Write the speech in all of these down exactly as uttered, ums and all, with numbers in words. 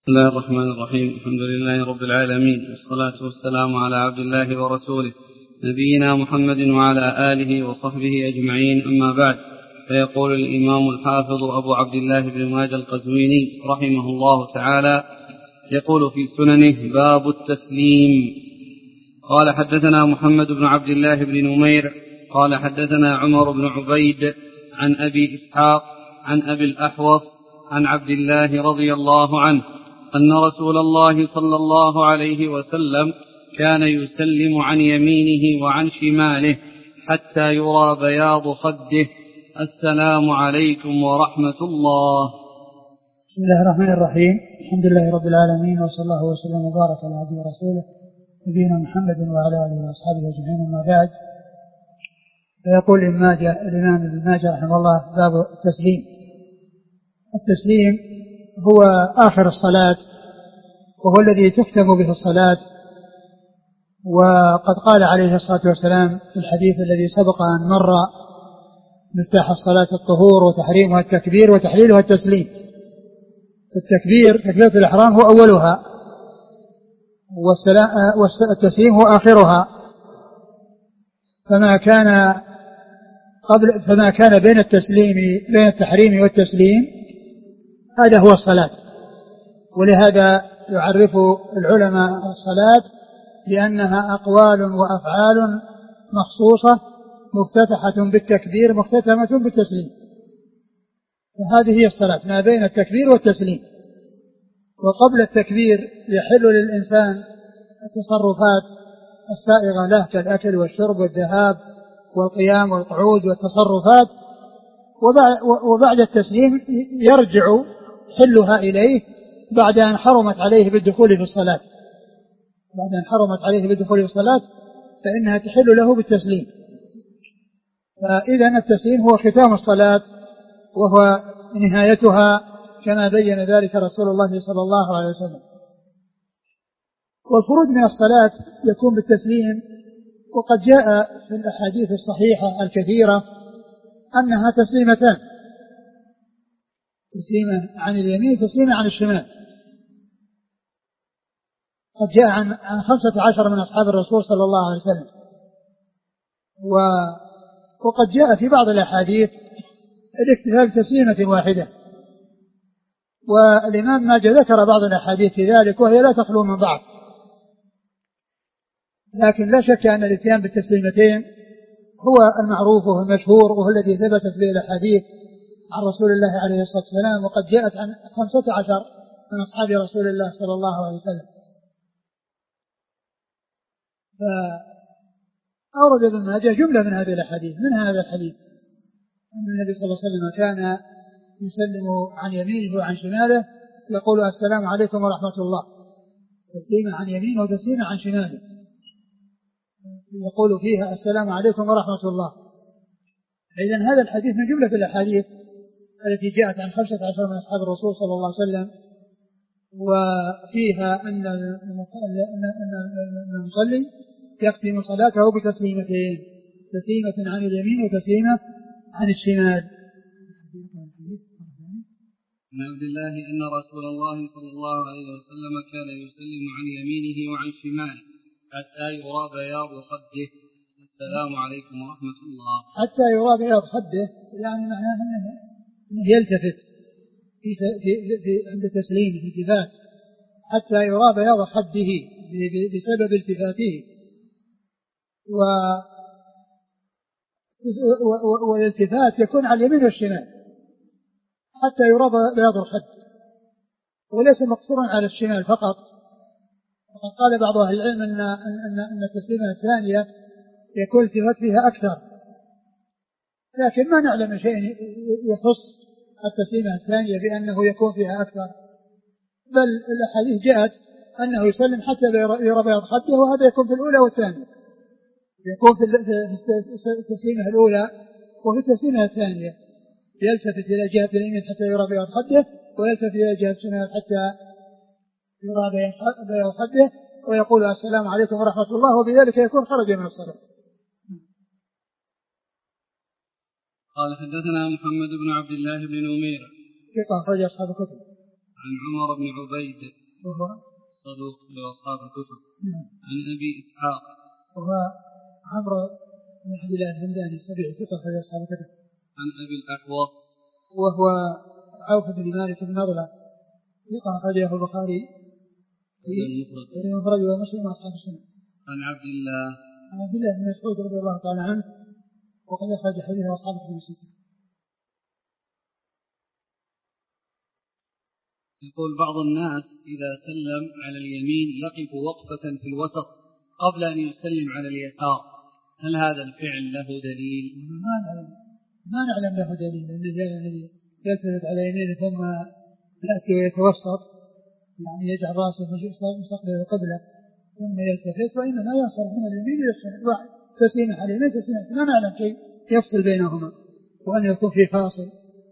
بسم الله الرحمن الرحيم. الحمد لله رب العالمين، والصلاة والسلام على عبد الله ورسوله نبينا محمد وعلى آله وصحبه أجمعين، أما بعد. فيقول الإمام الحافظ أبو عبد الله بن ماجه القزويني رحمه الله تعالى، يقول في سننه: باب التسليم. قال: حدثنا محمد بن عبد الله بن نمير قال حدثنا عمر بن عبيد عن أبي إسحاق عن أبي الأحوص عن عبد الله رضي الله عنه أن رسول الله صلى الله عليه وسلم كان يسلم عن يمينه وعن شماله حتى يرى بياض خده: السلام عليكم ورحمة الله. بسم الله الرحمن الرحيم. الحمد لله رب العالمين، وصلى الله وسلم وبارك على عبده ورسوله نبينا محمد وعلى آله وأصحابه أجمعين، أما بعد. فيقول الإمام ابن ماجه رحمه الله: باب التسليم. التسليم هو آخر الصلاة، وهو الذي تختم به الصلاة. وقد قال عليه الصلاة والسلام في الحديث الذي سبق أن مر: مفتاح الصلاة الطهور، وتحريمها التكبير، وتحليلها التسليم. التكبير تكبيرة الإحرام هو أولها، والتسليم هو آخرها. فما كان قبل فما كان بين التسليم بين التحريم والتسليم هذا هو الصلاة. ولهذا يعرف العلماء الصلاة بأنها أقوال وأفعال مخصوصة مفتتحة بالتكبير مختتمة بالتسليم. فهذه هي الصلاة، ما بين التكبير والتسليم. وقبل التكبير يحل للإنسان التصرفات السائغة له كالأكل والشرب والذهاب والقيام والقعود والتصرفات، وبعد التسليم يرجع حلها إليه بعد أن حرمت عليه بالدخول في الصلاة. بعد أن حرمت عليه بالدخول في الصلاة فإنها تحل له بالتسليم. فإذا التسليم هو ختام الصلاة وهو نهايتها، كما بين ذلك رسول الله صلى الله عليه وسلم. والخروج من الصلاة يكون بالتسليم، وقد جاء في الأحاديث الصحيحة الكثيرة أنها تسليمتان: تسليمة عن اليمين، تسليمة عن الشمال. قد جاء عن عن خمسة عشر من أصحاب الرسول صلى الله عليه وسلم. وقد جاء في بعض الأحاديث الاكتفاء بتسليمة واحدة. والإمام ماجه ذكر بعض الأحاديث في ذلك، وهي لا تخلو من ضعف. لكن لا شك أن الاتيان بالتسليمتين هو المعروف وهو المشهور، وهو الذي ثبتت به الأحاديث عن رسول الله عليه الصلاة والسلام. وقد جاءت عن خمسة عشر من أصحاب رسول الله صلى الله عليه وسلم. فأورد ابن ماجه جملة من هذه الأحاديث. من هذا الحديث أن النبي صلى الله عليه وسلم كان يسلم عن يمينه وعن شماله، يقول: السلام عليكم ورحمة الله، تسليما عن يمينه وتسليما عن شماله. يقول فيها: السلام عليكم ورحمة الله. إذن هذا الحديث من جملة الأحاديث التي جاءت عن خمسة عشر من أصحاب الرسول صلى الله عليه وسلم، وفيها أن المصلي يختم صلاته بتسليمتين: تسليمة عن اليمين وتسليمة عن الشمال. عن عبد الله أن رسول الله صلى الله عليه وسلم كان يسلم عن يمينه وعن شماله حتى يرى بياض خده: السلام عليكم ورحمة الله. حتى يرى بياض خده يعني معناه أنه يلتفت في في في عند تسليمه التفات، حتى يرى بياض خده بسبب التفاته. و والالتفات يكون على اليمين والشمال حتى يرى بياض الخد، وليس مقصورا على الشمال فقط. وقد قال بعض أهل العلم أن أن أن التسليمة الثانية يكون التفات فيها أكثر، لكن ما نعلم شيء يخص التسليمة الثانية بأنه يكون فيها أكثر، بل الأحاديث جاءت أنه يسلم حتى يرى بياض خده، وهذا يكون في الأولى والثانية، يكون في التسليمة الأولى وفي التسليمة الثانية يلتفت إلى جهة اليمين حتى يرى بياض خده، ويلتفت إلى جهة الشمال حتى يرى بياض خده، ويقول: السلام عليكم ورحمة الله، وبذلك يكون خرج من الصلاة. قال: حدثنا محمد بن عبد الله بن نمير ثقة أخرج أصحاب الكتب. عن عمر بن عبيد وهو صدوق لأصحاب الكتب. نعم. عن أبي إسحاق وهو عمرو بن عبد الله الهمداني السبيعي ثقة في أصحاب الكتب. عن أبي الأحوص وهو عوف بن مالك بن نضلة ثقة أخرجه البخاري في المفرد ومسلم وأصحاب السنة. عن عبد الله عن عبد الله بن مسعود رضي الله تعالى عنه وقد أخرج حديثه أصحاب الكتب الستة. يقول بعض الناس إذا سلم على اليمين يقف وقفة في الوسط قبل أن يسلم على اليسار، هل هذا الفعل له دليل؟ ما نعلم ما نعلم له دليل، أنه يعني يلتفت على يمينه ثم يأتي ويتوسط، يعني يجعل رأسه مستقبل القبلة ثم يلتفت، وإنما ينصرف من اليمين واحد تسليمه على اليمين تسليمه، ما نعلم شيء يفصل بينهما وأن يكون في فاصل.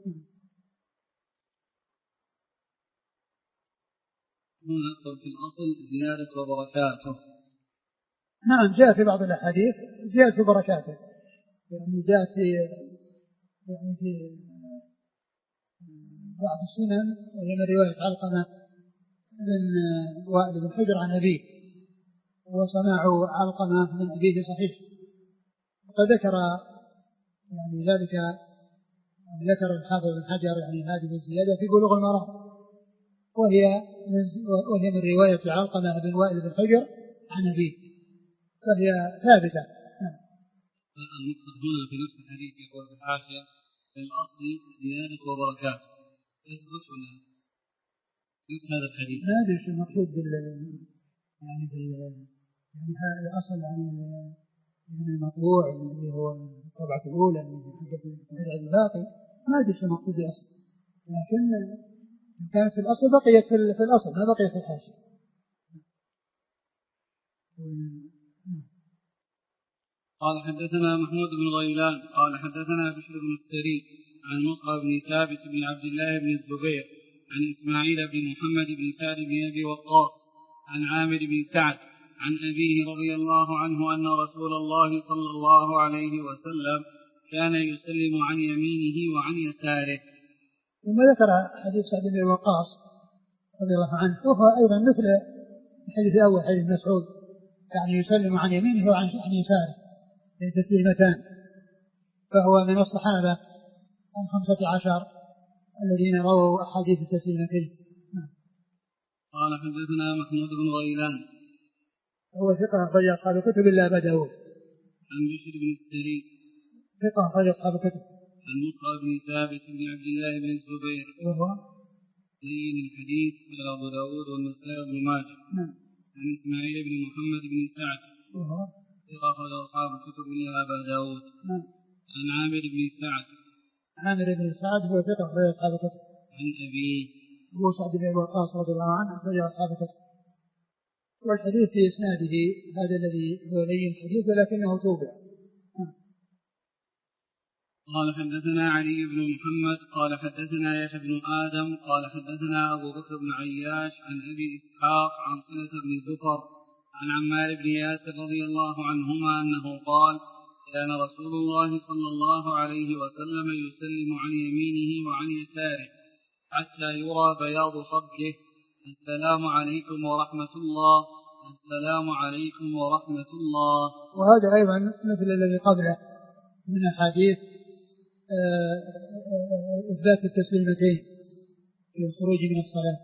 هنا في الأصل زيادة وبركاته. نعم جاء في بعض الأحاديث زيادة وبركاته، يعني جاء في يعني في بعض السنن وهي من رواية علقمة بن وائل بن حجر عن أبيه، وسماع علقمة من أبيه صحيح. وقد ذكر يعني ذلك ذكر الحافظ بن حجر يعني هذه الزيادة في بلوغ المرام، وهي من وهي من رواية علقمة بن وائل بن حجر عن أبيه، فهي ثابتة. المقصد هنا في نفس الحديث يقول في الحاشية في الأصل زيادة وبركاته، يثبت ولا نفس هذا الحديث؟ ما أدري شو المقصود بال يعني بال يعني هذا الأصل يعني يعني المطبوع اللي هو الطبعة الأولى من حجة الباقي، ما أدري شو المقصود بالأصل، لكن كانت في الأصل بقيت في الأصل ما بقيت في الحاشية. قال حدثنا محمود بن غيلان قال حدثنا بشر بن السري عن مصعب بن ثابت بن عبد الله بن الزبير عن إسماعيل بن محمد بن سعد بن أبي وقاص عن عامر بن سعد عن أبيه رضي الله عنه أن رسول الله صلى الله عليه وسلم كان يسلم عن يمينه وعن يساره. ثم ذكر حديث سعد بن وقاص رضي الله عنه، وهو أيضا مثل الحديث الأول حديث مسعود، يعني يسلم عن يمينه وعن يساره تسليمتان، فهو من الصحابة الخمسة عشر الذين رووا أحاديث التسليمتين. قال حدثنا محمود بن غيلان هو ثقة أخرج أصحاب الكتب إلا أبا داود. عن بشر بن السري ثقة أخرج أصحاب الكتب. عن مصعب بن ثابت بن عبد الله بن الزبير وهو زين الحديث إلى أبو داود والنسائي بن ماجه. نعم. عن إسماعيل بن محمد بن سعد وهو ثقة أخرج أصحاب الكتب إلا أبا داود. نعم. عن عامر بن سعد عامر بن سعد هو ثقة أخرج أصحاب الكتب. عن أبيه هو سعد بن وقاص رضي الله عنه أخرج أصحاب الكتب. والحديث في إسناده هذا الذي هو لين الحديث ولكنه توبع. قال حدثنا علي بن محمد قال حدثنا يحيى بن آدم قال حدثنا أبو بكر بن عياش عن أبي إسحاق عن صلة بن زفر عن عمار بن ياسر رضي الله عنهما أنه قال كان رسول الله صلى الله عليه وسلم يسلم عن يمينه وعن يساره حتى يرى بياض صدره السلام عليكم ورحمة الله السلام عليكم ورحمة الله. وهذا أيضا مثل الذي قبله من أحاديث إثبات التسليمتين في الخروج من الصلاة.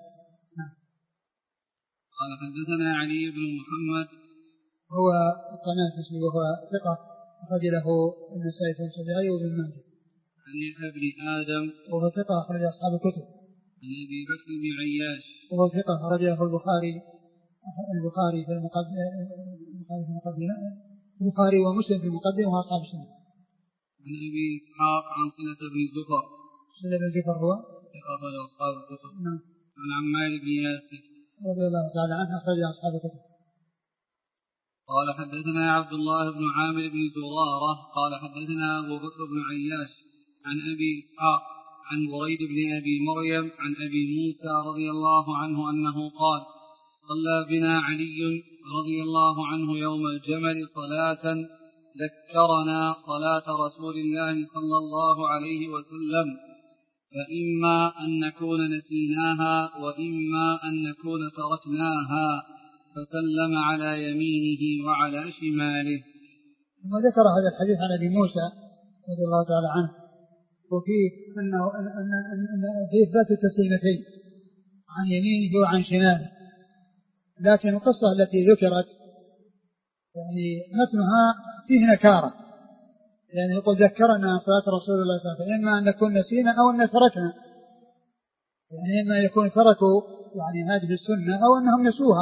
قال حدثنا علي بن محمد هو الطنافسي وهو ثقة أخرج له النسائي في الصحيحين وابن ماجه. عن يحيى بن آدم وهو ثقة أخرج أصحاب الكتب. عن أبي بكر بن عياش وهو ثقة أخرجه البخاري البخاري في المقدمة البخاري في المقدمة البخاري ومسلم في المقدمة وأصحاب السنة. عن أبي إسحاق عن صلة بن زفر صلة بن زفر هو ثقة أخرج أصحاب الكتب. نعم. عن عمار بن ياسر رضي الله تعالى عنه أخرج أصحاب الكتب. قال حدثنا عبد الله بن عامر بن زرارة قال حدثنا أبو بكر بن عياش عن أبي إسحاق عن بريد بن أبي مريم عن أبي موسى رضي الله عنه أنه قال صلى بنا علي رضي الله عنه يوم الجمل صلاة ذكرنا صلاة رسول الله صلى الله عليه وسلم فإما أن نكون نسيناها وإما أن نكون تركناها، فسلم على يمينه وعلى شماله. ثم ذكر هذا الحديث عن أبي موسى رضي الله تعالى عنه، وفيه أنه أن أن في إثبات التسليمتين عن يمينه وعن شماله، لكن القصة التي ذكرت يعني متنها فيه نكارة، يعني يقول ذكرنا صلاة رسول الله صلى الله عليه وسلم، إما أن نكون نسينا أو أن تركنا، يعني إما يكون تركوا يعني هذه السنة أو أنهم نسوها،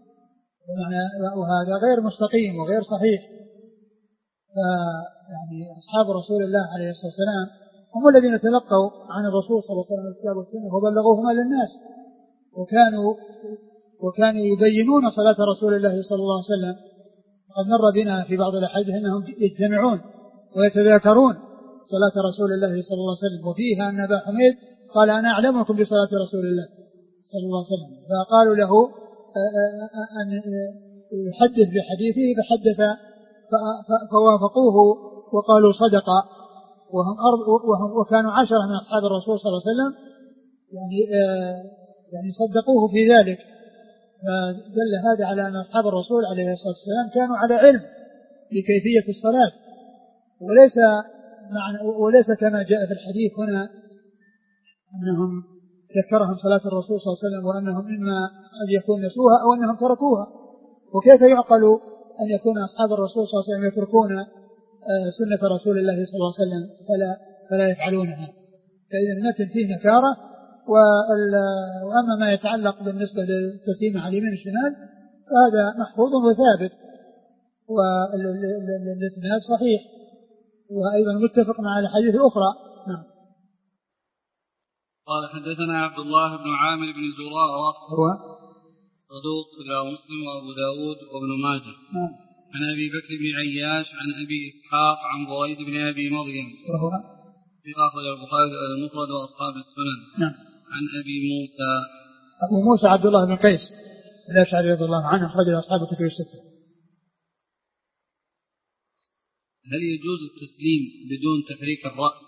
وهذا غير مستقيم وغير صحيح. يعني أصحاب رسول الله عليه الصلاة والسلام هم الذين تلقوا عن الرسول صلى الله عليه وسلم الكتاب والسنة وبلغوهما للناس، وكانوا وكانوا يبينون صلاة رسول الله صلى الله عليه وسلم. قد مر بنا في بعض الأحاديث أنهم يجتمعون ويتذاكرون صلاة رسول الله صلى الله عليه وسلم، وفيها أن أبا حميد قال أنا أعلمكم بصلاة رسول الله صلى الله عليه وسلم، فقالوا له أن يحدث بحديثه فحدث، فوافقوه وقالوا صدق، وهم أرض وهم وكانوا عشرة من أصحاب الرسول صلى الله عليه وسلم يعني يعني صدقوه في ذلك. فدل هذا على أن أصحاب الرسول عليه الصلاة والسلام كانوا على علم بكيفية الصلاة، وليس معنى وليس كما جاء في الحديث هنا أنهم ذكرهم صلاة الرسول صلى الله عليه وسلم وأنهم إما أن يكون نسوها أو أنهم تركوها. وكيف يعقل أن يكون أصحاب الرسول صلى الله عليه وسلم يتركون سنة رسول الله صلى الله عليه وسلم فلا, فلا يفعلونها؟ فإذا المتن فيه نكارة. وأما ما يتعلق بالنسبة للتسليم على اليمين والشمال فهذا محفوظ وثابت، والإسناد صحيح، وأيضا متفق مع الحديث الأخرى. نعم. قال حدثنا عبد الله بن عامر بن زرارة هو صدوق رواه مسلم وأبو داود وابن ماجه. نعم. عن أبي بكر بن عياش عن أبي إسحاق عن بريد بن أبي مريم وهو في أخرج البخاري المفرد وأصحاب السنن. نعم. عن أبي موسى أبو موسى عبد الله بن قيس الأشعري رضي الله عنه أخرج أصحاب الكتب الستة. هل يجوز التسليم بدون تحريك الرأس؟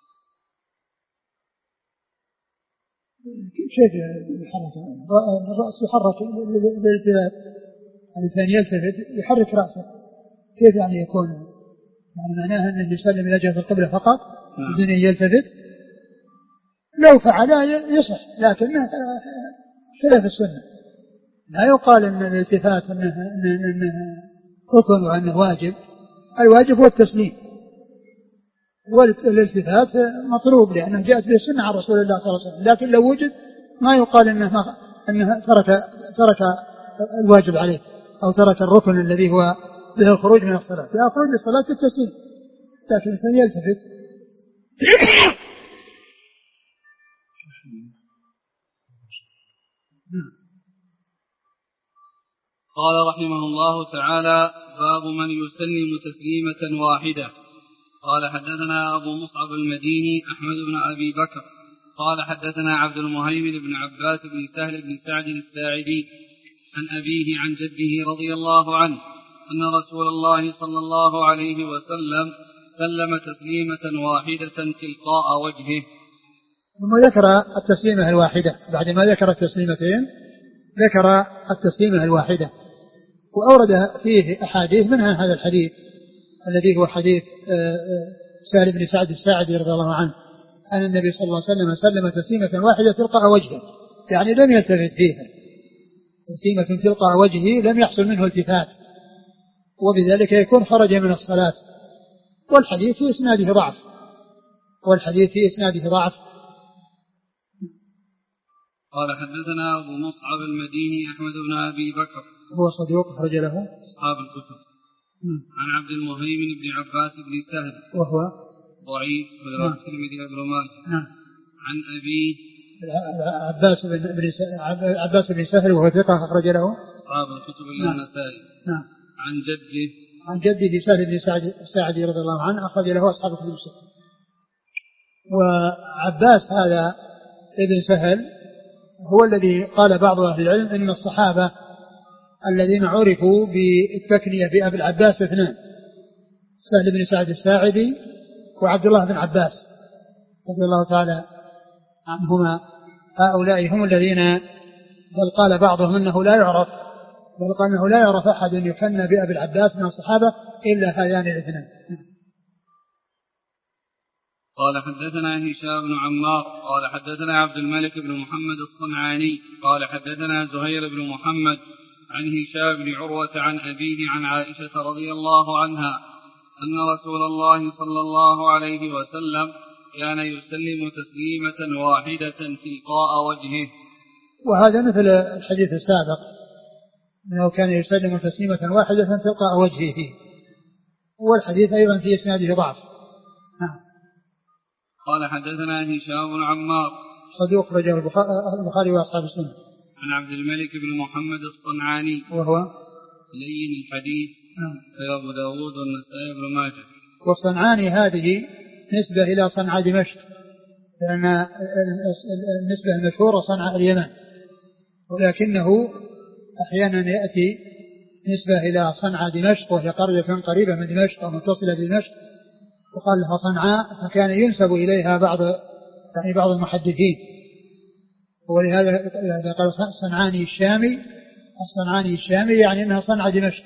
كيف يحرك الرأس؟ يحرك بالالتفات، الإنسان يلتفت يحرك رأسه. كيف يعني يكون؟ يعني معناها أنه يسلم إلى جهة القبلة فقط بدون أن يلتفت؟ لو فعل يصح، لكنه خلاف السنة. لا يقال أن الالتفات أنه, إنه ركن وأنه واجب. الواجب هو التسليم، والالتفات مطلوب لأنه جاءت به السنة عن رسول الله صلى الله عليه وسلم، لكن لو وجد ما يقال أنه, ما أنه ترك, ترك الواجب عليه أو ترك الركن الذي هو به الخروج من الصلاة. لا خروج من الصلاة بالتسليم، لكن الإنسان يلتفت. قال رحمه الله تعالى: باب من يسلم تسليمة واحدة. قال حدثنا أبو مصعب المديني أحمد بن أبي بكر قال حدثنا عبد المهيمن بن عباس بن سهل بن سعد الساعدي عن أبيه عن جده رضي الله عنه أن رسول الله صلى الله عليه وسلم سلم تسليمة واحدة تلقاء وجهه. ثم ذكر التسليمة الواحدة بعد ما ذكر التسليمتين، ذكر التسليمة الواحدة، وأورد فيه أحاديث منها هذا الحديث الذي هو حديث سهل بن سعد الساعدي رضي الله عنه أن النبي صلى الله عليه وسلم سلم تسليمة واحدة تلقاء وجهه، يعني لم يلتفت فيها، تسليمة تلقاء وجهه لم يحصل منه التفات، وبذلك يكون خرج من الصلاة. والحديث في إسناده ضعف والحديث في إسناده ضعف. قال حدثنا أبو مصعب المديني أحمد بن أبي بكر هو صدوق أخرج له أصحاب الكتب. عن عبد المهيمن بن عباس بن سهل وهو ضعيف ورواه الترمذي وابن ماجه. عن أبيه عباس بن عباس بن سهل وهو ثقة أخرج له أصحاب الكتب إلا النسائي. نعم. عن جده عن جده سهل بن سعدي رضي الله عنه أخرج له أصحاب الكتب الستة. وعباس هذا ابن سهل هو الذي قال بعض أهل العلم إن الصحابة الذين عرفوا بالتكنية بأبي العباس اثنان: سهل بن سعد الساعدي وعبد الله بن عباس رضي الله تعالى عنهما. هؤلاء هم الذين بل قال بعضهم انه لا يعرف بل قال انه لا يعرف احد يكنى بأبي العباس من الصحابة الا هذان الاثنين. قال حدثنا هشام بن عمار قال حدثنا عبد الملك بن محمد الصنعاني قال حدثنا زهير بن محمد عن هشام بن عروة عن أبيه عن عائشة رضي الله عنها أن رسول الله صلى الله عليه وسلم كان يسلم تسليمة واحدة تلقاء وجهه. وهذا مثل الحديث السابق أنه كان يسلم تسليمة واحدة تلقاء وجهه، والحديث أيضا في إسناده ضعف. قال حدثنا هشام بن عمار صدوق رجل البخاري وأصحاب السنة. عن عبد الملك بن محمد الصنعاني وهو لين الحديث في أبو داود والنسائي بن ماجه. والصنعاني هذه نسبة إلى صنعاء دمشق، لأن النسبة المشهورة صنعاء اليمن، ولكنه أحيانا يأتي نسبة إلى صنعاء دمشق وهي قرية قريبة من دمشق ومتصلة بدمشق وقال لها صنعاء، فكان ينسب إليها بعض يعني بعض المحدثين، ولهذا قال صنعاني الشامي. الصنعاني الشامي يعني أنها صنعاء دمشق.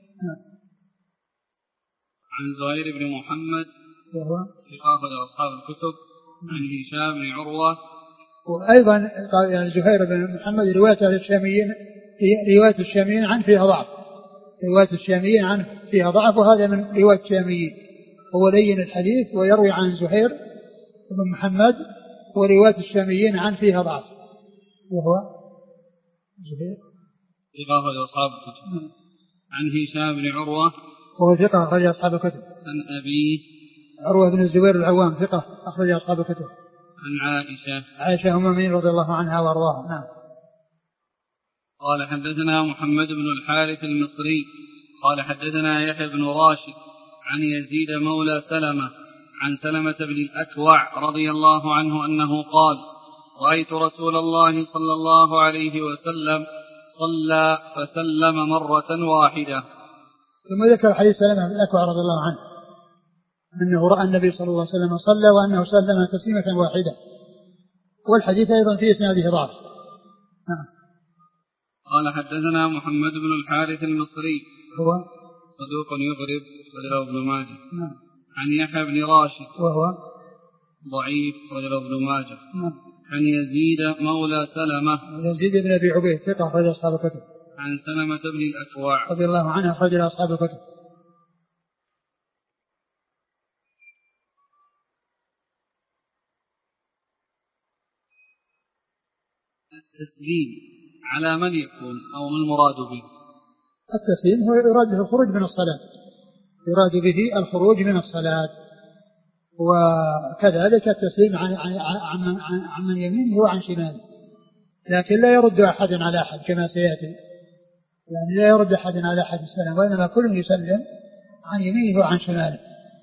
عن زهير بن محمد وهو ثقة أصحاب الكتب. عن هشام بن عروة. وأيضا قال يعني زهير بن محمد رواية الشاميين رواية الشاميين عن فيها ضعف رواية الشاميين عن فيها ضعف وهذا من رواية الشاميين. هو لين الحديث ويروي عن زهير بن محمد، ورواية الشاميين عن فيها ضعف، وهو زهير ثقة أخرج أصحاب الكتب. عن هشام بن عروة وهو ثقة أخرج أصحاب الكتب. عن أبيه عروة بن الزبير العوام ثقة أخرج أصحاب الكتب. عن عائشة عائشة أم المؤمنين رضي الله عنها وأرضاها. نعم. قال حدثنا محمد بن الحارث المصري قال حدثنا يحيى بن راشد عن يزيد مولى سلمة عن سلمة بن الأكوع رضي الله عنه أنه قال رأيت رسول الله صلى الله عليه وسلم صلى فسلم مرة واحدة. ثم ذكر حديث سلمة بن الأكوع رضي الله عنه أنه رأى النبي صلى الله عليه وسلم صلى وأنه سلم تسليمة واحدة، والحديث أيضا في إسناده ضعف. قال حدثنا محمد بن الحارث المصري هو صدوق يغرب رجله ابن ماجه. عن يحيى بن راشد وهو ضعيف رجله ابن ماجه. نعم. عن يزيد مولى سلمة يزيد بن أبي عبيد ثقة أخرج أصحاب الكتب. عن سلمة بن الأكوع رضي الله عنه أخرج أصحاب الكتب. التسليم على من يكون أو ما المراد به؟ التسليم هو يراد به الخروج من الصلاة، يراد به الخروج من الصلاة، وكذلك التسليم عن عن عن, عن, عن من يمينه وعن شماله، لكن لا يرد أحد على أحد كما سيأتي، يعني لا يرد أحد على أحد السلام، وإنما كل يسلم عن يمينه وعن شماله.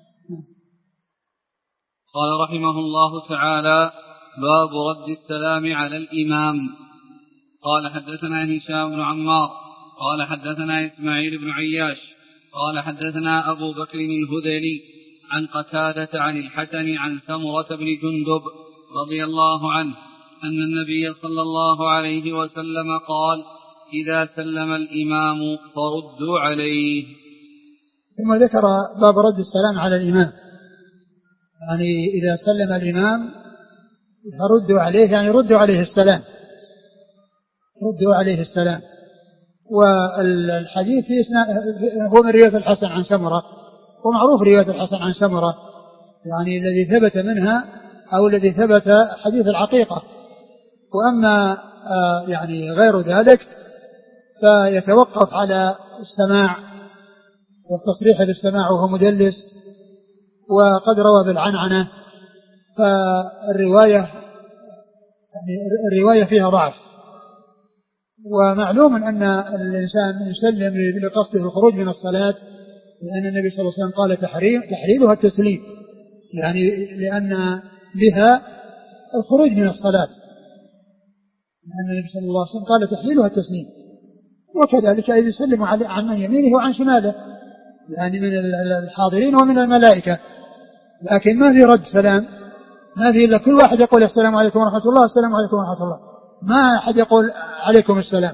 قال رحمه الله تعالى باب رد السلام على الإمام. قال حدثنا هشام بن عمار قال حدثنا إسماعيل بن عياش قال حدثنا أبو بكر الهذلي عن قتادة عن الحسن عن سمرة بن جندب رضي الله عنه أن النبي صلى الله عليه وسلم قال إذا سلم الإمام فردوا عليه. ثم ذكر باب رد السلام على الإمام، يعني إذا سلم الإمام فردوا عليه، يعني ردوا عليه السلام، ردوا عليه السلام. والحديث هو من رواية الحسن عن سمرة، ومعروف رواية الحسن عن سمرة يعني الذي ثبت منها أو الذي ثبت حديث العقيقة. وأما يعني غير ذلك فيتوقف على السماع والتصريح بالسماع وهو مدلس، وقد روى بالعنعنة، فالرواية يعني الرواية فيها ضعف. ومعلوم أن الإنسان يسلم لقصده الخروج من الصلاة، لأن النبي صلى الله عليه وسلم قال تحريم تحريمها التسليم، يعني لأن بها الخروج من الصلاة، لأن النبي صلى الله عليه وسلم قال تحليلها التسليم. وكذلك إذا يسلم عن من يمينه وعن شماله، يعني من الحاضرين ومن الملائكة، لكن ما في رد سلام ما في إلا كل واحد يقول السلام عليكم ورحمة الله السلام عليكم ورحمة الله، ما أحد يقول عليكم السلام.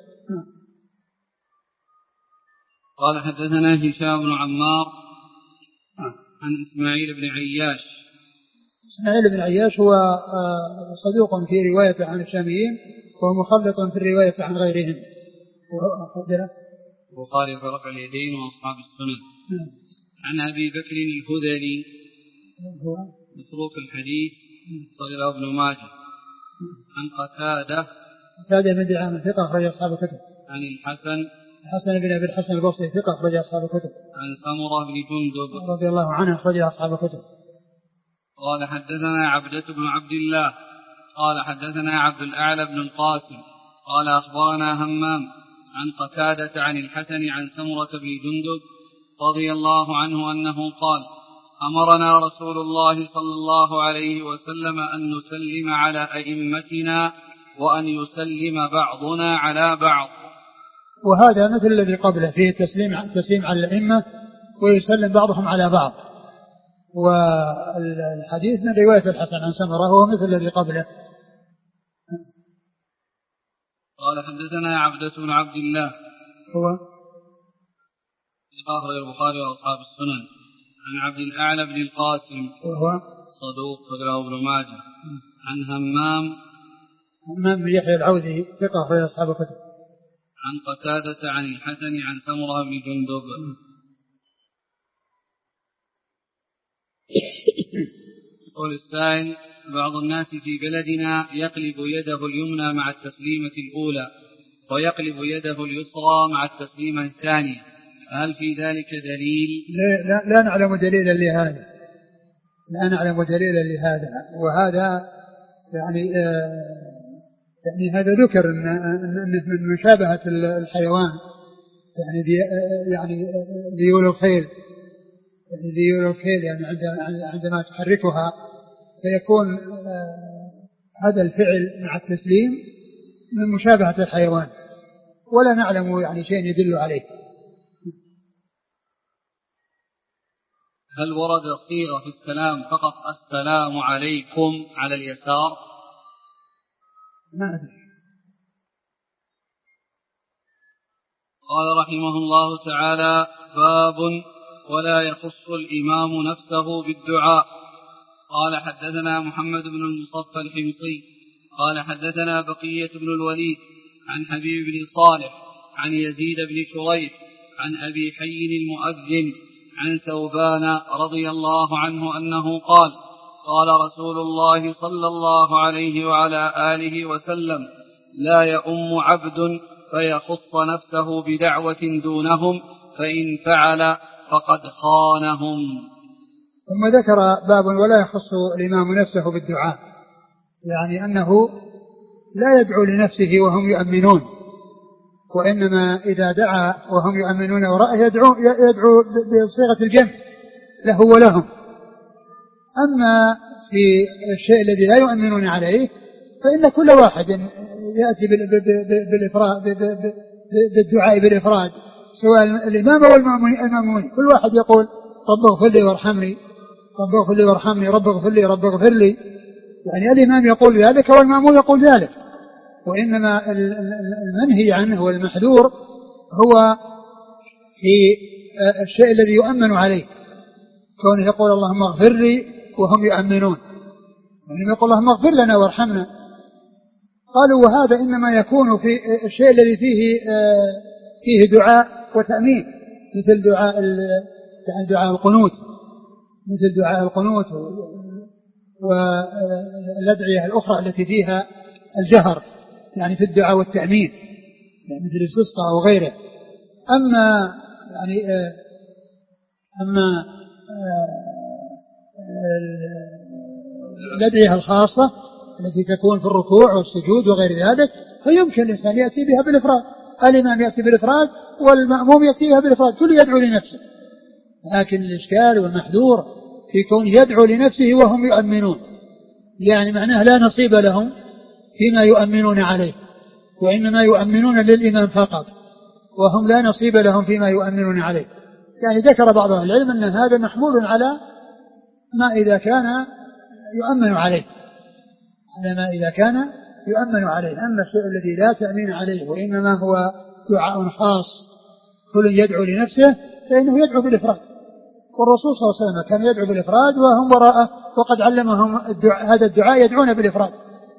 قال حدثنا هشام بن عمار عن إسماعيل بن عياش. إسماعيل بن عياش هو صدوق في رواية عن الشاميين وهو مخلط في الرواية عن غيرهم. البخاري في رفع اليدين وأصحاب السنن. عن أبي بكر الهذلي متروك الحديث صغير ابن ماجه. عن قتادة قتادة بن دعامة ثقة أخرج أصحاب الكتب. عن الحسن الحسن بن أبي الحسن البصري ثقة أخرج أصحاب الكتب. عن سمرة بن جندب رضي الله عنه أخرج أصحاب الكتب. قال حدثنا عبدة بن عبد الله قال حدثنا عبد الأعلى بن القاسم قال أخبرنا همام عن قتادة عن الحسن عن سمرة بن جندب رضي الله عنه أنه قال أمرنا رسول الله صلى الله عليه وسلم أن نسلم على أئمتنا وأن يسلم بعضنا على بعض. وهذا مثل الذي قبله فيه التسليم التسليم على الأئمة ويسلم بعضهم على بعض. والحديث من رواية الحسن عن سمرة هو مثل الذي قبله. قال حدثنا عبدة بن عبد الله هو أخرج البخاري وأصحاب السنن. عن عبد الأعلى بن القاسم وهو صدوق أخرجه ابن ماجه. عن همام همام بن يحيى العوذي ثقة أخرج أصحاب الكتب. عن قتادة عن الحسن عن سمرة بن جندب. يقول السائل بعض الناس في بلدنا يقلب يده اليمنى مع التسليمة الأولى ويقلب يده اليسرى مع التسليمة الثانية، هل في ذلك دليل؟ لا, لا, لا نعلم دليلا لهذا لا نعلم دليلا لهذا وهذا يعني آه يعني هذا ذكر أنه من مشابهة الحيوان يعني ذي يعني ذيول الخيل يعني ذيول الخيل يعني عندما تحركها فيكون هذا الفعل مع التسليم من مشابهة الحيوان ولا نعلم يعني شيء يدل عليه. هل ورد صيغة في السلام فقط السلام عليكم على اليسار؟ ما أدري. قال رحمه الله تعالى باب ولا يخص الإمام نفسه بالدعاء. قال حدثنا محمد بن المصفى الحمصي قال حدثنا بقية بن الوليد عن حبيب بن صالح عن يزيد بن شريح عن أبي حي المؤذن عن ثوبان رضي الله عنه أنه قال قال رسول الله صلى الله عليه وعلى آله وسلم لا يؤم عبد فيخص نفسه بدعوة دونهم فإن فعل فقد خانهم. ثم ذكر باب ولا يخص الإمام نفسه بالدعاء يعني أنه لا يدعو لنفسه وهم يؤمنون وإنما إذا دعا وهم يؤمنون وراءه يدعو, يدعو بصيغة الجمع له ولهم. أما في الشيء الذي لا يؤمنون عليه فإن كل واحد يأتي بالإفراد بالدعاء بالإفراد سواء الإمام أو المأمومين كل واحد يقول رب اغفر لي وارحمني رب اغفر لي وارحمني رب اغفر لي رب اغفر لي يعني الإمام يقول ذلك والمأموم يقول ذلك. وإنما المنهي عنه والمحذور هو في الشيء الذي يؤمن عليه كونه يقول اللهم اغفر لي وهم يؤمنون وإنما يقول اللهم اغفر لنا وارحمنا. قالوا وهذا إنما يكون في الشيء الذي فيه فيه دعاء وتأمين مثل دعاء يعني دعاء القنوت مثل دعاء القنوت والأدعية الأخرى التي فيها الجهر يعني في الدعاء والتأمين يعني مثل الاستسقاء أو غيره. أما يعني أما الأدعية الخاصة التي تكون في الركوع والسجود وغير ذلك فيمكن الإنسان يأتي بها بالإفراد الإمام يأتي بالإفراد والمأموم يأتي بها بالإفراد كل يدعو لنفسه. لكن الإشكال والمحذور في كون يدعو لنفسه وهم يؤمنون يعني معناه لا نصيب لهم فيما يؤمنون عليه وإنما يؤمنون للإمام فقط وهم لا نصيب لهم فيما يؤمنون عليه. يعني ذكر بعض أهل العلم أن هذا محمول على ما إذا كان يؤمن عليه، على ما إذا كان يؤمن عليه. أما الشيء الذي لا تأمين عليه وإنما هو دعاء خاص كل يدعو لنفسه فإنه يدعو بالإفراد، والرسول صلى الله عليه وسلم كان يدعو بالإفراد وهم وراءه وقد علمهم الدعاء هذا الدعاء يدعون بالإفراد.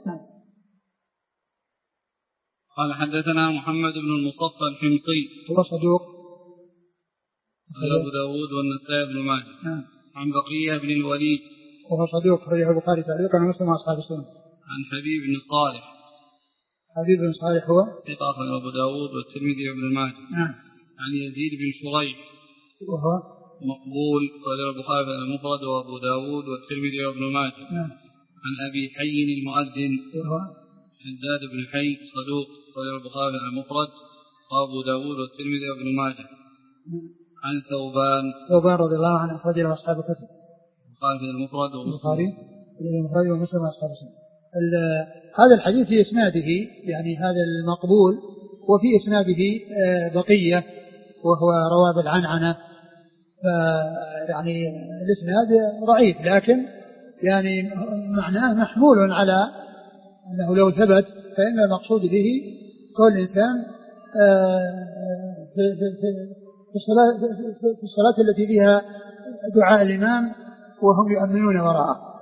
قال حدثنا محمد بن المصفى الحمصي هو صدوق أبو داود والنسائي بن ماجه نعم. عن بقية بن الوليد وهو صدوق خرجه البخاري تعليقا ومسلم وأصحاب السنن. عن حبيب بن صالح حبيب بن صالح هو ثقة أخرجه أبو داود والترمذي وابن ماجه نعم. عن يزيد بن شريح وهو مقبول أخرجه البخاري المفرد وأبو داود والترمذي وابن ماجه نعم. عن أبي حي المؤذن وهو شداد بن حي صدوق أخرجه البخاري المفرد وأبو داود والترمذي وابن ماجه نعم. عن ثوبان ثوبان رضي الله عنه أخرجه أصحاب الكتب البخاري المفرد البخاري المفرد ومسلم وأصحاب السنن. هذا الحديث في إسناده يعني هذا المقبول وفي إسناده بقية وهو رواه بالعنعنة، يعني الإسناد ضعيف لكن يعني معناه محمول على أنه لو ثبت فإن المقصود به كل إنسان في, في, في, في, الصلاة, في الصلاة التي فيها دعاء الإمام وهم يؤمنون وراءه.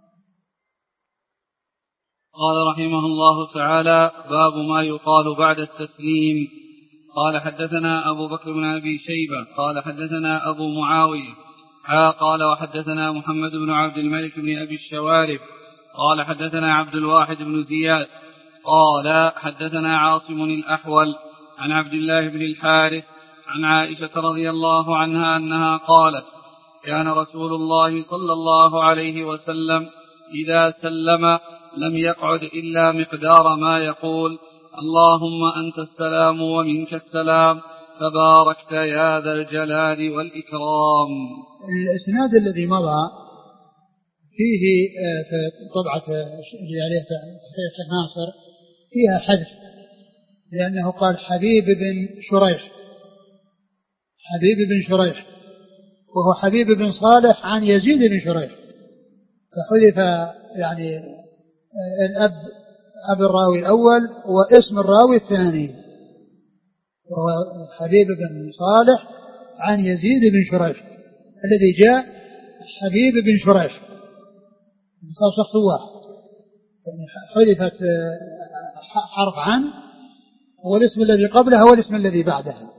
قال رحمه الله تعالى باب ما يقال بعد التسليم. قال حدثنا أبو بكر بن أبي شيبة قال حدثنا أبو معاوية حا قال وحدثنا محمد بن عبد الملك بن أبي الشوارب قال حدثنا عبد الواحد بن زياد قال حدثنا عاصم الأحول عن عبد الله بن الحارث عن عائشة رضي الله عنها أنها قالت كان رسول الله صلى الله عليه وسلم إذا سلم لم يقعد إلا مقدار ما يقول اللهم أنت السلام ومنك السلام تباركت يا ذا الجلال والإكرام. الإسناد الذي مضى فيه في طبعة اللي عليه الشيخ ناصر فيها حذف لأنه قال حبيب بن شريح حبيب بن شريح وهو حبيب بن صالح عن يزيد بن شريح فحذف يعني الأب أب الراوي الأول واسم الراوي الثاني وهو حبيب بن صالح عن يزيد بن شريح الذي جاء حبيب بن شريح صار شخص واحد يعني حذفت حرف عن والاسم الذي قبلها والاسم الذي بعدها.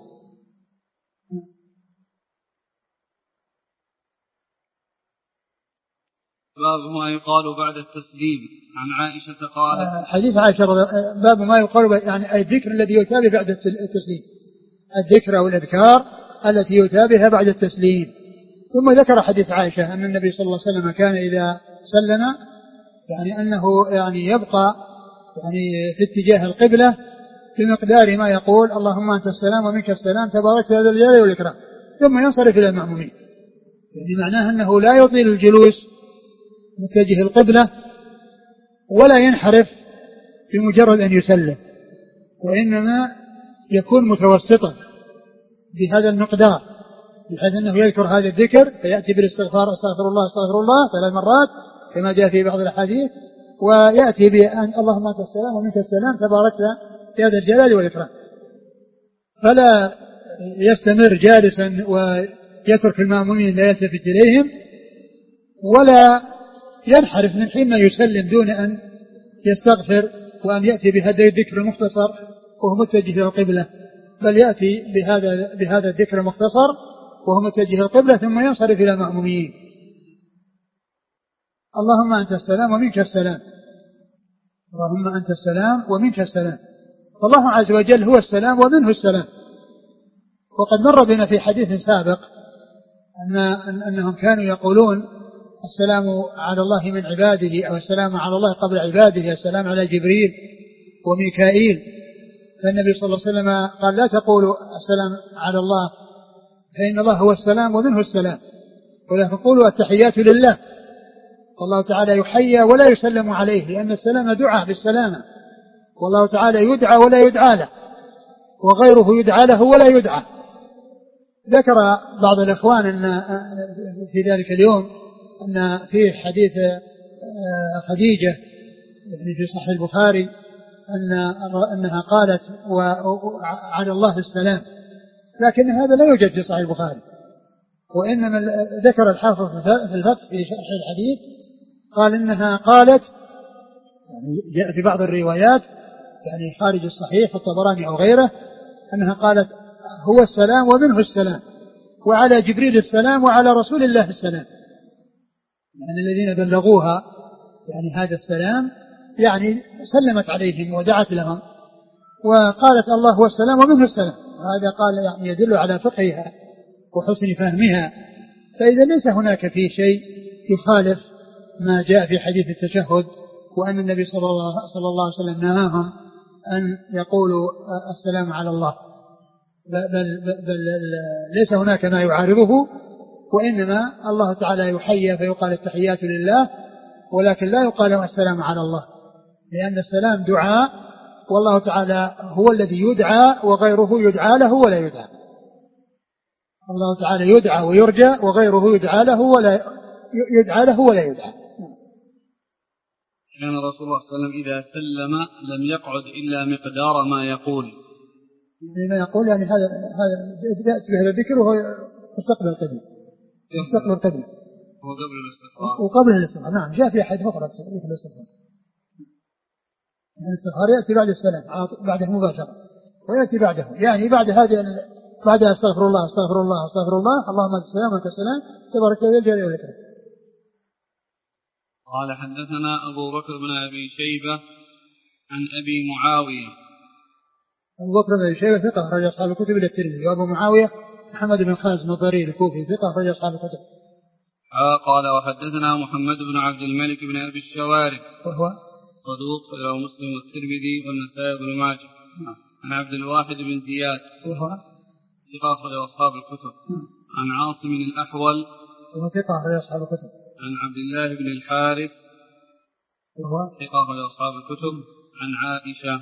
باب ما يقال بعد التسليم. عن عائشة قالت حديث عائشة باب ما يقال يعني الذكر الذي يتابع بعد التسليم الذكر أو الأذكار التي يتابعها بعد التسليم. ثم ذكر حديث عائشة أن النبي صلى الله عليه وسلم كان إذا سلم يعني أنه يعني يبقى يعني في اتجاه القبلة بمقدار ما يقول اللهم أنت السلام ومنك السلام تبارك يا ذا الجلال والإكرام ثم ينصرف إلى المأمومين. يعني معناه أنه لا يطيل الجلوس متجه القبلة ولا ينحرف بمجرد أن يسلم وإنما يكون متوسطا بهذا المقدار بحيث أنه يذكر هذا الذكر فيأتي بالاستغفار استغفر الله استغفر الله ثلاث مرات كما جاء في بعض الأحاديث ويأتي بأن اللهم أنت السلام ومنك السلام تبارك يا ذا الجلال والإكرام فلا يستمر جالسا ويترك المأمومين لا يلتفت إليهم ولا ينحرف من حين ما يسلم دون أن يستغفر وأن يأتي بهذا الذكر المختصر وهو متجه إلى القبلة بل يأتي بهذا بهذا الذكر المختصر وهو متجه إلى القبلة ثم ينصرف إلى المأمومين. اللهم أنت السلام ومنك السلام اللهم أنت السلام ومنك السلام فالله عز وجل هو السلام ومنه السلام. وقد مر بنا في حديث سابق أن أنهم كانوا يقولون السلام على الله من عباده أو السلام على الله قبل عباده السلام على جبريل وميكائيل فالنبي صلى الله عليه وسلم قال لا تقولوا السلام على الله فإن الله هو السلام ومنه السلام ولكن قولوا التحيات لله والله تعالى يحيى ولا يسلم عليه لأن السلام دعاء بالسلامة والله تعالى يدعى ولا يدعى له وغيره يدعى له ولا يدعى. ذكر بعض الإخوان أن في ذلك اليوم أن في حديث خديجة يعني في صحيح البخاري أن أنها قالت وعلى الله السلام، لكن هذا لا يوجد في صحيح البخاري، وإنما ذكر الحافظ في الفتح في شرح الحديث قال إنها قالت، يعني جاء في بعض الروايات يعني خارج الصحيح في الطبراني أو غيره أنها قالت هو السلام ومنه السلام، وعلى جبريل السلام وعلى رسول الله السلام، يعني الذين بلغوها يعني هذا السلام يعني سلمت عليهم ودعت لهم وقالت الله هو السلام ومنه السلام. هذا قال يعني يدل على فقهها وحسن فهمها. فإذا ليس هناك فيه شيء يخالف ما جاء في حديث التشهد وأن النبي صلى الله, صلى الله عليه وسلم نهاهم أن يقولوا السلام على الله، بل, بل, بل, بل ليس هناك ما يعارضه، وإنما الله تعالى يحيى فيقال التحيات لله، ولكن لا يقال السلام على الله، لأن السلام دعاء، والله تعالى هو الذي يدعى وغيره يدعى له ولا يدعى. الله تعالى يدعى ويرجى وغيره يدعى له ولا يدعى له ولا يدعى. كان رسول الله صلى الله عليه وسلم إذا سلم لم يقعد إلا مقدار ما يقول. يعني ما يقول يعني هذا هذا يأتي بهذا الذكر وهو مستقبل القبلة، مستقبل القبلة وقبل الاستغفار وقبل الاستغفار. نعم جاء في أحاديث أخرى في الاستغفار، يعني الاستغفار يأتي بعد السلام بعده مباشرة، ويأتي بعده يعني بعد هذه بعد استغفر الله استغفر الله استغفر الله اللهم انت السلام وانت السلام تبارك يا ذا الجلال والإكرام. قال حدثنا أبو بكر بن أبي شيبة عن أبي معاوية. أبو بكر بن أبي شيبة ثقة أخرج أصحاب الكتب إلى الترمذي، وأبو معاوية محمد بن خازم الضرير الكوفي ثقة أخرج أصحاب الكتب. قال وحدثنا محمد بن عبد الملك بن أبي الشوارب وهو صدوق رواه مسلم والترمذي والنسائي بن ماجه. عن عبد الواحد بن زياد وهو ثقة أخرج أصحاب الكتب. عن عاصم الأحول وهو ثقة أخرج أصحاب الكتب. عن عبد الله بن الحارث وهو ثقة أخرج أصحاب الكتب. عن عائشة.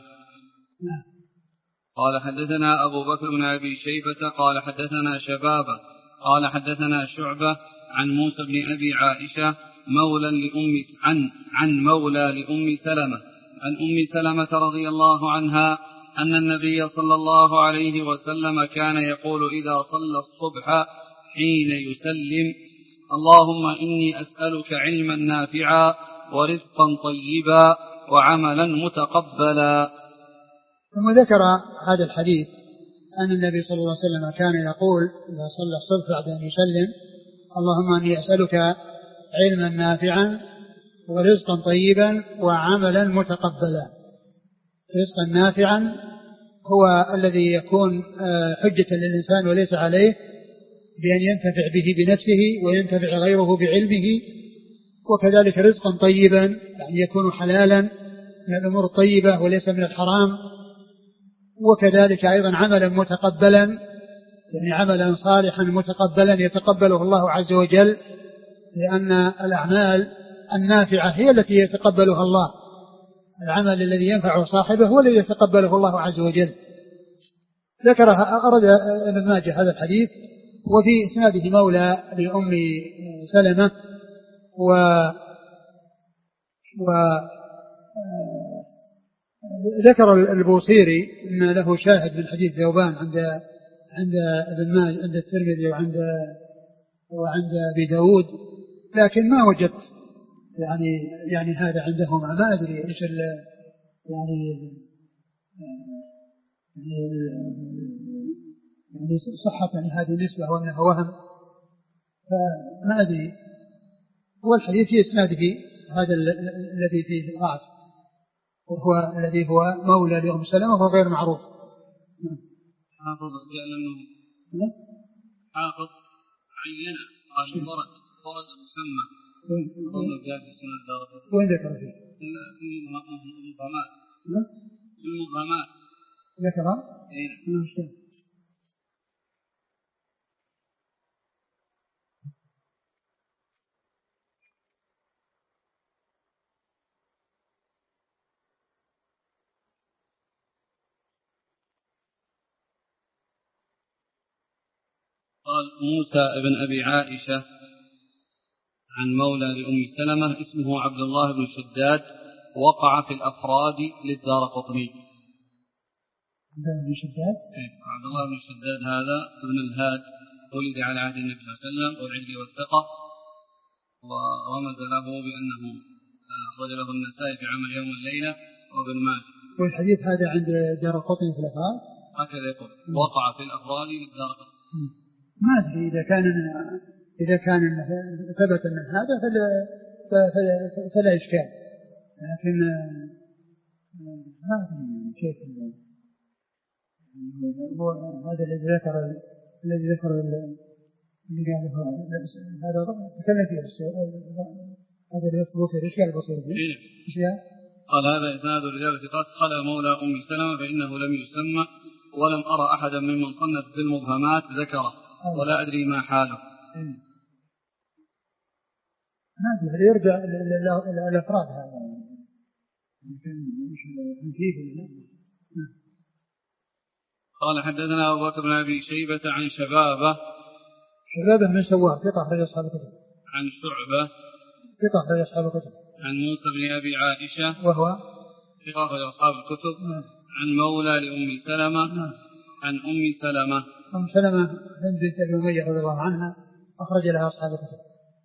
قال حدثنا أبو بكر بن أبي شيبة قال حدثنا شبابة قال حدثنا شعبة عن موسى بن أبي عائشة مولى لأم عن عن مولى لأم سلمة عن أم سلمة رضي الله عنها أن النبي صلى الله عليه وسلم كان يقول إذا صلى الصبح حين يسلم اللهم إني أسألك علما نافعا ورزقا طيبا وعملا متقبلا. ثم ذكر هذا الحديث أن النبي صلى الله عليه وسلم كان يقول إذا صلى الصبح بعد أن يسلم اللهم إني أسألك علما نافعا ورزقا طيبا وعملا متقبلا. رزقا نافعا هو الذي يكون حجة للإنسان وليس عليه، بأن ينتفع به بنفسه وينتفع غيره بعلمه، وكذلك رزقا طيبا يعني يكون حلالا من الأمور الطيبة وليس من الحرام، وكذلك أيضا عملا متقبلا يعني عملا صالحا متقبلا يتقبله الله عز وجل، لأن الأعمال النافعة هي التي يتقبلها الله، العمل الذي ينفع صاحبه هو الذي يتقبله الله عز وجل. ذكر أرد ابن ماجه هذا الحديث وفي إسناده مولى لأم سلمة و و ذكر البوصيري أن له شاهد من حديث ذوبان عند عند ابن ماجه عند الترمذي وعند وعند أبي داود، لكن ما وجدت يعني يعني هذا عندهم ما أدري إيش يعني يعني صحة يعني هذه النسبة وأنها وهم، فما أدري. هو الحديث في إسناده هذا الذي فيه ضعف، وهو الذي هو مولى لأم سلمة وهو غير معروف. حافظ جعل أنه حافظ عينه قال فرد فرد مسمى وين ذكر فيه؟ في المغامات في المغامات ذكر؟ ايه. قال موسى بن أبي عائشة عن مولى لأم سلمة اسمه عبد الله بن شداد وقع في الأفراد للدارقطني. عبد الله بن شداد عبد الله بن شداد هذا ابن الهاد ولد على عهد النبي صلى الله عليه وسلم والعجل والثقة، ورمز له بأنه أخرج له النسائي في عمل يوم الليلة وابن ماجه. والحديث هذا عند دارقطني في الأفراد هكذا يقول وقع في الأفراد للدارقطني. ما أدري إذا كان إذا كان ثبت أن هذا فلا, فلا, فلا إشكال، لكن ما أدري كيف هذا الذي ذكر الذي ذكر اللي قال هذا تكلم فيه هذا اللي يصبح في الإشكال البصير فيه. قال هذا إسناد رجال ثقات خلا مولى أم سلمة فإنه لم يسمى ولم أرى أحدا ممن صنف في المبهمات ذكره ولا أدري ما حاله. ما أدري يرجع الأفراد هذا قال حدثنا أبو بكر بن أبي شيبة عن شبابه شبابه من سواه ثقة أخرج أصحاب الكتب. عن شعبة ثقة أخرج أصحاب الكتب. عن موسى بن أبي عائشة وهو ثقة أخرج أصحاب الكتب. عن مولى لأم سلمة عن أم سلمة أم سلمة بنت أبي أمية رضي الله عنها أخرج لها أصحاب الكتب.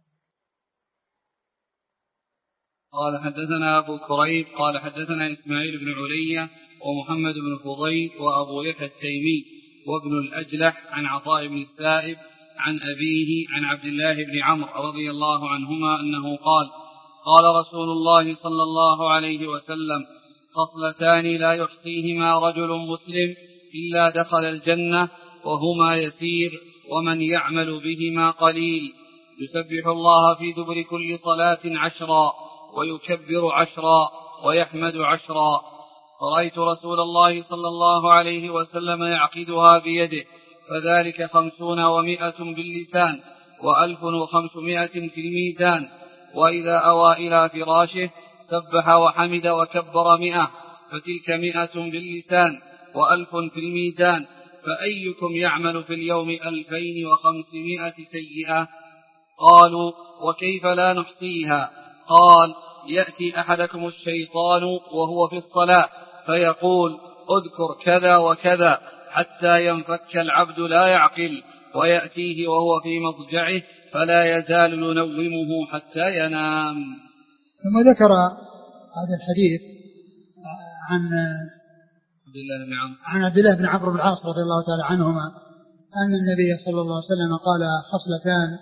قال حدثنا أبو كريب قال حدثنا إسماعيل بن علية ومحمد بن فضيل وأبو يحيى التيمي وابن الأجلح عن عطاء بن السائب عن أبيه عن عبد الله بن عمرو رضي الله عنهما أنه قال قال رسول الله صلى الله عليه وسلم خصلتان لا يحصيهما رجل مسلم إلا دخل الجنة وهما يسير ومن يعمل بهما قليل يسبح الله في دبر كل صلاة عشرا ويكبر عشرا ويحمد عشرا. فرأيت رسول الله صلى الله عليه وسلم يعقدها بيده فذلك خمسون ومائة باللسان وألف وخمسمائة في الميزان. وإذا أوى إلى فراشه سبح وحمد وكبر مئة فتلك مئة باللسان وألف في الميزان. فأيكم يعمل في اليوم ألفين وخمسمائة سيئة؟ قالوا وكيف لا نحصيها؟ قال يأتي أحدكم الشيطان وهو في الصلاة فيقول اذكر كذا وكذا حتى ينفك العبد لا يعقل ويأتيه وهو في مضجعه فلا يزال ينومه حتى ينام. ثم ذكر هذا الحديث عن عبد الله بن عمرو عن عبد الله بن عمرو بن العاص رضي الله تعالى عنهما أن النبي صلى الله عليه وسلم قال خصلتان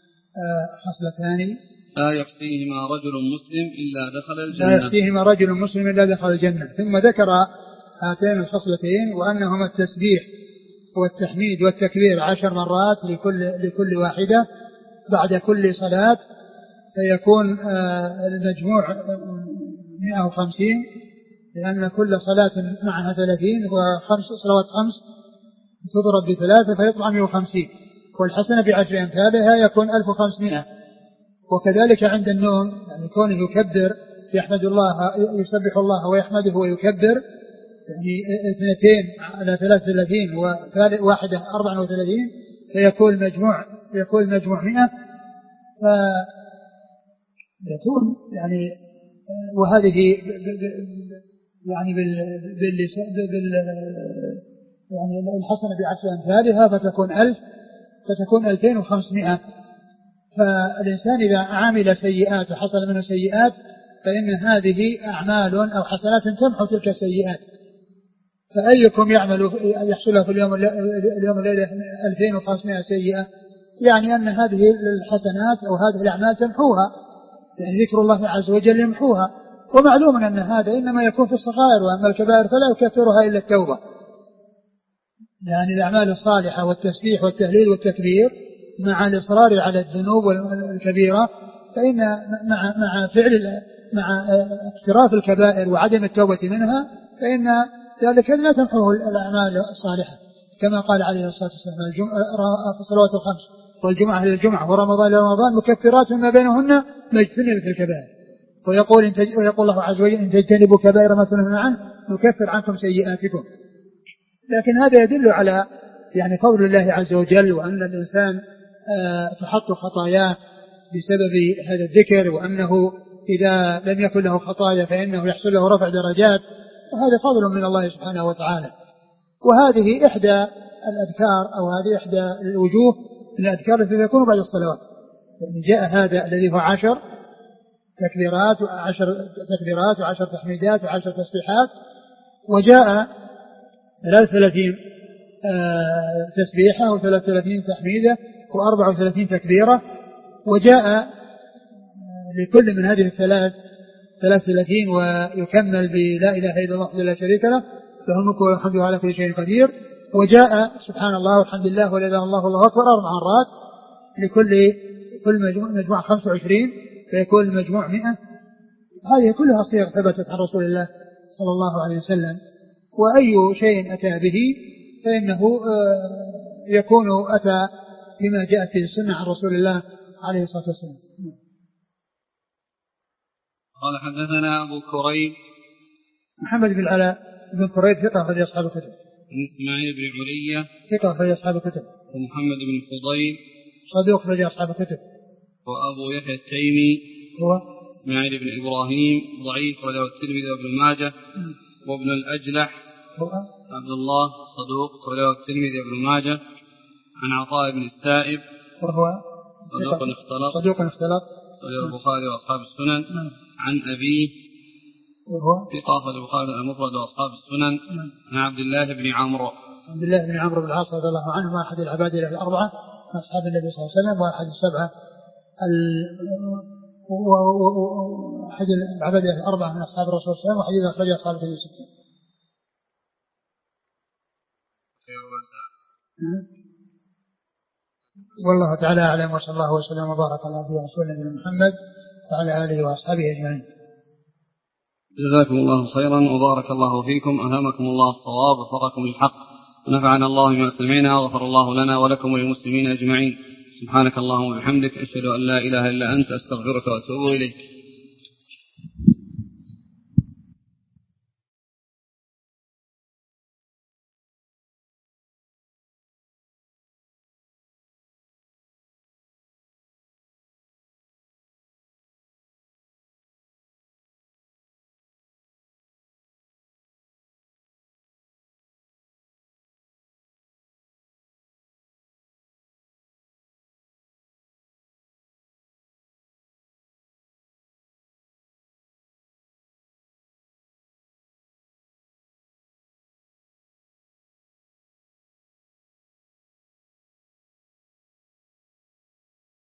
خصلتان لا يحصيهما رجل مسلم إلا دخل الجنة لا يحصيهما رجل مسلم إلا دخل الجنة. ثم ذكر هاتين الخصلتين وأنهما التسبيح والتحميد والتكبير عشر مرات لكل, لكل واحدة بعد كل صلاة فيكون المجموع مئة وخمسين لأن كل صلاة معها ثلاثين وخمس صلوات خمس تضرب بثلاثة فيطلع مئة وخمسين والحسنة بعشر أمثالها يكون ألف وخمسمائة. وكذلك عند النوم يعني كونه يكبر يحمد الله يسبح الله ويحمده ويكبر يعني اثنتين على ثلاثة وثلاثين وواحدة أربعة وثلاثين فيكون المجموع يكون المجموع مئة فيكون يعني وهذه يعني بال بال يعني الحسنة بعشر أمثالها فتكون ألف فتكون ألفين وخمسمائة. فالإنسان إذا عامل سيئات وحصل منه سيئات فإن هذه أعمال أو حسنات تمحو تلك السيئات. فأيكم يعمل يحصل في اليوم اليوم الليلة ألفين وخمسمائة سيئة يعني أن هذه الحسنات أو هذه الأعمال تمحوها يعني ذكر الله عز وجل يمحوها. ومعلوم أن هذا إنما يكون في الصغائر وأما الكبائر فلا يكفرها إلا التوبة. يعني الأعمال الصالحة والتسبيح والتهليل والتكبير مع الإصرار على الذنوب الكبيرة فإن مع مع فعل مع اقتراف الكبائر وعدم التوبة منها فإن ذلك لا تمحوه الأعمال الصالحة كما قال عليه الصلاة والسلام في الصلوات الخمس والجمعة للجمعة ورمضان لرمضان مكفرات ما بينهن ما اجتنبت الكبائر. ويقول ويقول الله عز وجل إن تجتنبوا كبائر ما تنهون عنه نكفر عنكم سيئاتكم. لكن هذا يدل على يعني فضل الله عز وجل وأن الإنسان آه تحط خطاياه بسبب هذا الذكر، وأنه إذا لم يكن له خطايا فإنه يحصل له رفع درجات، وهذا فضل من الله سبحانه وتعالى. وهذه إحدى الأذكار أو هذه إحدى الوجوه من الأذكار التي تكون بعد الصلوات. يعني جاء هذا الذي هو عشر تكبيرات وعشر تكبيرات وعشر تحميدات وعشر تسبيحات، وجاء ثلاث وثلاثين تسبيحة وثلاث وثلاثين تحميدة وأربع وثلاثين تكبيرة، وجاء لكل من هذه الثلاث ثلاث وثلاثين ويكمل بلا إله إلا الله وحده لا شريك له له الملك وله الحمد على كل شيء قدير، وجاء سبحان الله والحمد لله ولا إله إلا الله والله أكبر أربع مرات، لكل كل مجموع, مجموع خمسة وعشرين فيكون المجموع مئة. هذه كلها صيغ ثبتت عن رسول الله صلى الله عليه وسلم، وأي شيء أتى به فإنه يكون أتى بما جاء في السنة عن رسول الله عليه الصلاة والسلام. قال حدثنا أبو كريب محمد بن العلاء بن كريب ثقة أخرج أصحاب الكتب. عن إسماعيل بن علية ثقة أخرج أصحاب الكتب. ومحمد بن فضيل صدوق أخرج أصحاب الكتب. وأبو يحيى التيمي هو إسماعيل بن إبراهيم ضعيف رواه الترمذي وابن ماجه. وابن الأجلح هو عبد الله صدوق رواه الترمذي وابن ماجه. عن عطاء بن السائب وهو صدوق اختلط صدوق اختلط رواه البخاري وأصحاب السنن. عن أبيه وهو ثقة البخاري المفرد وأصحاب السنن. عن عبد الله بن عمرو عبد الله بن عمرو بن العاص رضي الله عنه أحد العباد الأربعة من أصحاب النبي صلى الله عليه وسلم، وأحد السبعة وأحد العباد الأربعة من أصحاب الرسول صلى الله عليه وسلم، وحديث أخرجه أصحاب الكتب الستة. والله تعالى أعلم، وصلى الله وسلم وبارك على عبده ورسوله محمد وعلى آله وأصحابه أجمعين. جزاكم الله خيرا وبارك الله فيكم، ألهمكم الله الصواب ووفقكم للحق، ونفعنا الله بما سمعنا، وغفر الله لنا ولكم وللمسلمين أجمعين. سبحانك اللهم وبحمدك، أشهد أن لا إله إلا أنت، أستغفرك وأتوب إليك.